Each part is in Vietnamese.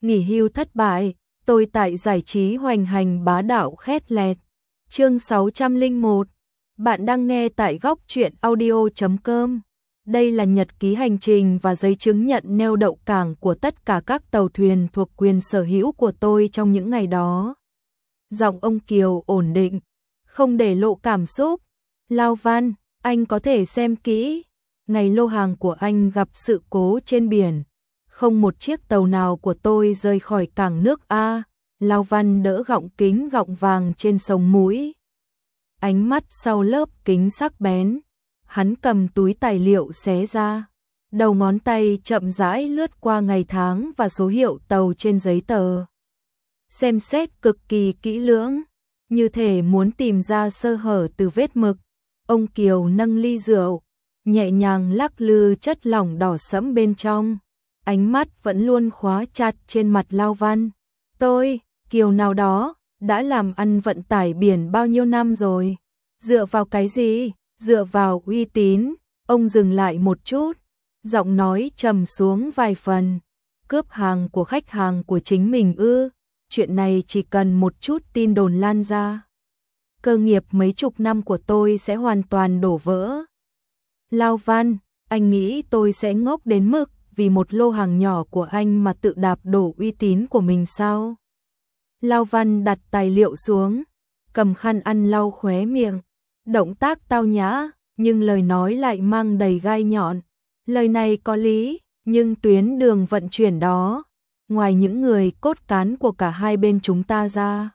nghỉ hưu thất bại, tôi tại giải trí hoành hành bá đạo khét lẹt. Chương 601. Bạn đang nghe tại góc truyện audio.com. Đây là nhật ký hành trình và giấy chứng nhận neo đậu cảng của tất cả các tàu thuyền thuộc quyền sở hữu của tôi trong những ngày đó. Giọng ông Kiều ổn định, không để lộ cảm xúc. Lao Văn, anh có thể xem kỹ. Ngày lô hàng của anh gặp sự cố trên biển. Không một chiếc tàu nào của tôi rời khỏi cảng nước A. Lao Văn đỡ gọng kính gọng vàng trên sống mũi. Ánh mắt sau lớp kính sắc bén. Hắn cầm túi tài liệu xé ra. Đầu ngón tay chậm rãi lướt qua ngày tháng và số hiệu tàu trên giấy tờ. Xem xét cực kỳ kỹ lưỡng, như thể muốn tìm ra sơ hở từ vết mực. Ông Kiều nâng ly rượu, nhẹ nhàng lắc lư chất lỏng đỏ sẫm bên trong. Ánh mắt vẫn luôn khóa chặt trên mặt Lao Văn. Tôi, Kiều nào đó, đã làm ăn vận tải biển bao nhiêu năm rồi. Dựa vào cái gì? Dựa vào uy tín. Ông dừng lại một chút, giọng nói trầm xuống vài phần. Cướp hàng của khách hàng của chính mình ư? Chuyện này chỉ cần một chút tin đồn lan ra, cơ nghiệp mấy chục năm của tôi sẽ hoàn toàn đổ vỡ. Lao Văn, anh nghĩ tôi sẽ ngốc đến mức vì một lô hàng nhỏ của anh mà tự đạp đổ uy tín của mình sao? Lao Văn đặt tài liệu xuống, cầm khăn ăn lau khóe miệng, động tác tao nhã, nhưng lời nói lại mang đầy gai nhọn. Lời này có lý, nhưng tuyến đường vận chuyển đó, ngoài những người cốt cán của cả hai bên chúng ta ra,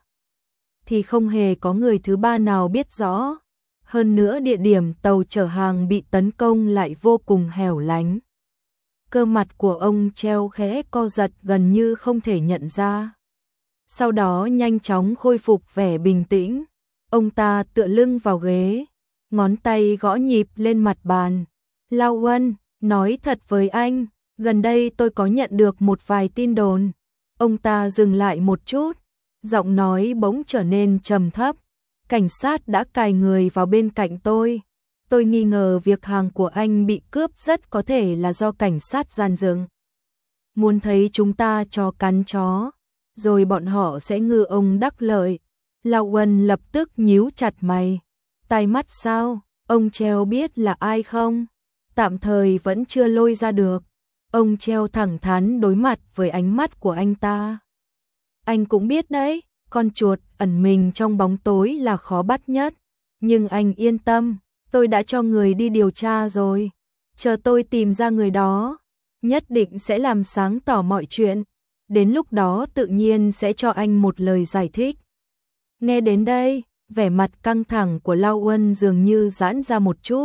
thì không hề có người thứ ba nào biết rõ. Hơn nữa địa điểm tàu chở hàng bị tấn công lại vô cùng hẻo lánh. Cơ mặt của ông treo khẽ co giật gần như không thể nhận ra. Sau đó nhanh chóng khôi phục vẻ bình tĩnh. Ông ta tựa lưng vào ghế, ngón tay gõ nhịp lên mặt bàn. Lao Huân, nói thật với anh, gần đây tôi có nhận được một vài tin đồn. Ông ta dừng lại một chút, giọng nói bỗng trở nên trầm thấp. Cảnh sát đã cài người vào bên cạnh tôi. Tôi nghi ngờ việc hàng của anh bị cướp rất có thể là do cảnh sát gian dựng. Muốn thấy chúng ta cho cắn chó, rồi bọn họ sẽ ngư ông đắc lợi. Lão Huân lập tức nhíu chặt mày. Tai mắt sao? Ông Treo biết là ai không? Tạm thời vẫn chưa lôi ra được. Ông Treo thẳng thắn đối mặt với ánh mắt của anh ta. Anh cũng biết đấy, con chuột ẩn mình trong bóng tối là khó bắt nhất. Nhưng anh yên tâm, tôi đã cho người đi điều tra rồi. Chờ tôi tìm ra người đó, nhất định sẽ làm sáng tỏ mọi chuyện. Đến lúc đó tự nhiên sẽ cho anh một lời giải thích. Nghe đến đây, vẻ mặt căng thẳng của Lao Huân dường như giãn ra một chút.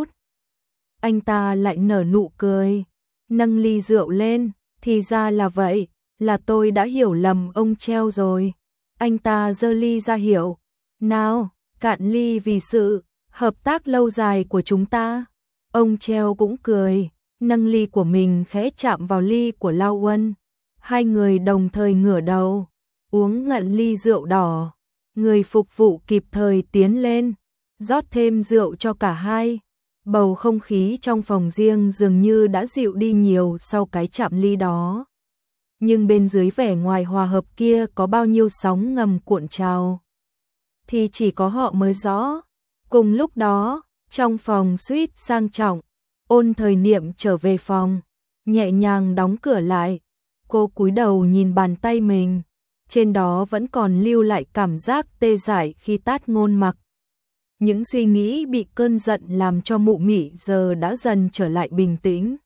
Anh ta lại nở nụ cười, nâng ly rượu lên. Thì ra là vậy, là tôi đã hiểu lầm ông Treo rồi. Anh ta giơ ly ra hiệu. Nào, cạn ly vì sự hợp tác lâu dài của chúng ta. Ông Treo cũng cười, nâng ly của mình khẽ chạm vào ly của Lao Huân. Hai người đồng thời ngửa đầu, uống ngụm ly rượu đỏ. Người phục vụ kịp thời tiến lên, rót thêm rượu cho cả hai. Bầu không khí trong phòng riêng dường như đã dịu đi nhiều sau cái chạm ly đó. Nhưng bên dưới vẻ ngoài hòa hợp kia có bao nhiêu sóng ngầm cuộn trào, thì chỉ có họ mới rõ. Cùng lúc đó, trong phòng suite sang trọng, Ôn Thời Niệm trở về phòng, nhẹ nhàng đóng cửa lại. Cô cúi đầu nhìn bàn tay mình, trên đó vẫn còn lưu lại cảm giác tê dại khi tát Ngôn Mặc. Những suy nghĩ bị cơn giận làm cho mụ mị giờ đã dần trở lại bình tĩnh.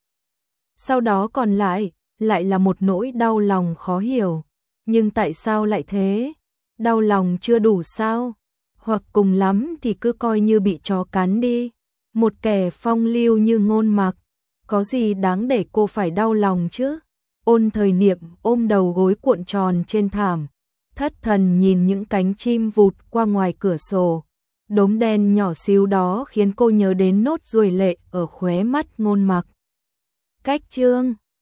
Sau đó còn lại là một nỗi đau lòng khó hiểu. Nhưng tại sao lại thế? Đau lòng chưa đủ sao? Hoặc cùng lắm thì cứ coi như bị chó cắn đi. Một kẻ phong lưu như Ngôn Mặc, có gì đáng để cô phải đau lòng chứ? Ôn Thời Niệm ôm đầu gối cuộn tròn trên thảm, thất thần nhìn những cánh chim vụt qua ngoài cửa sổ. Đốm đen nhỏ xíu đó khiến cô nhớ đến nốt ruồi lệ ở khóe mắt Ngôn Mặc. Cách chương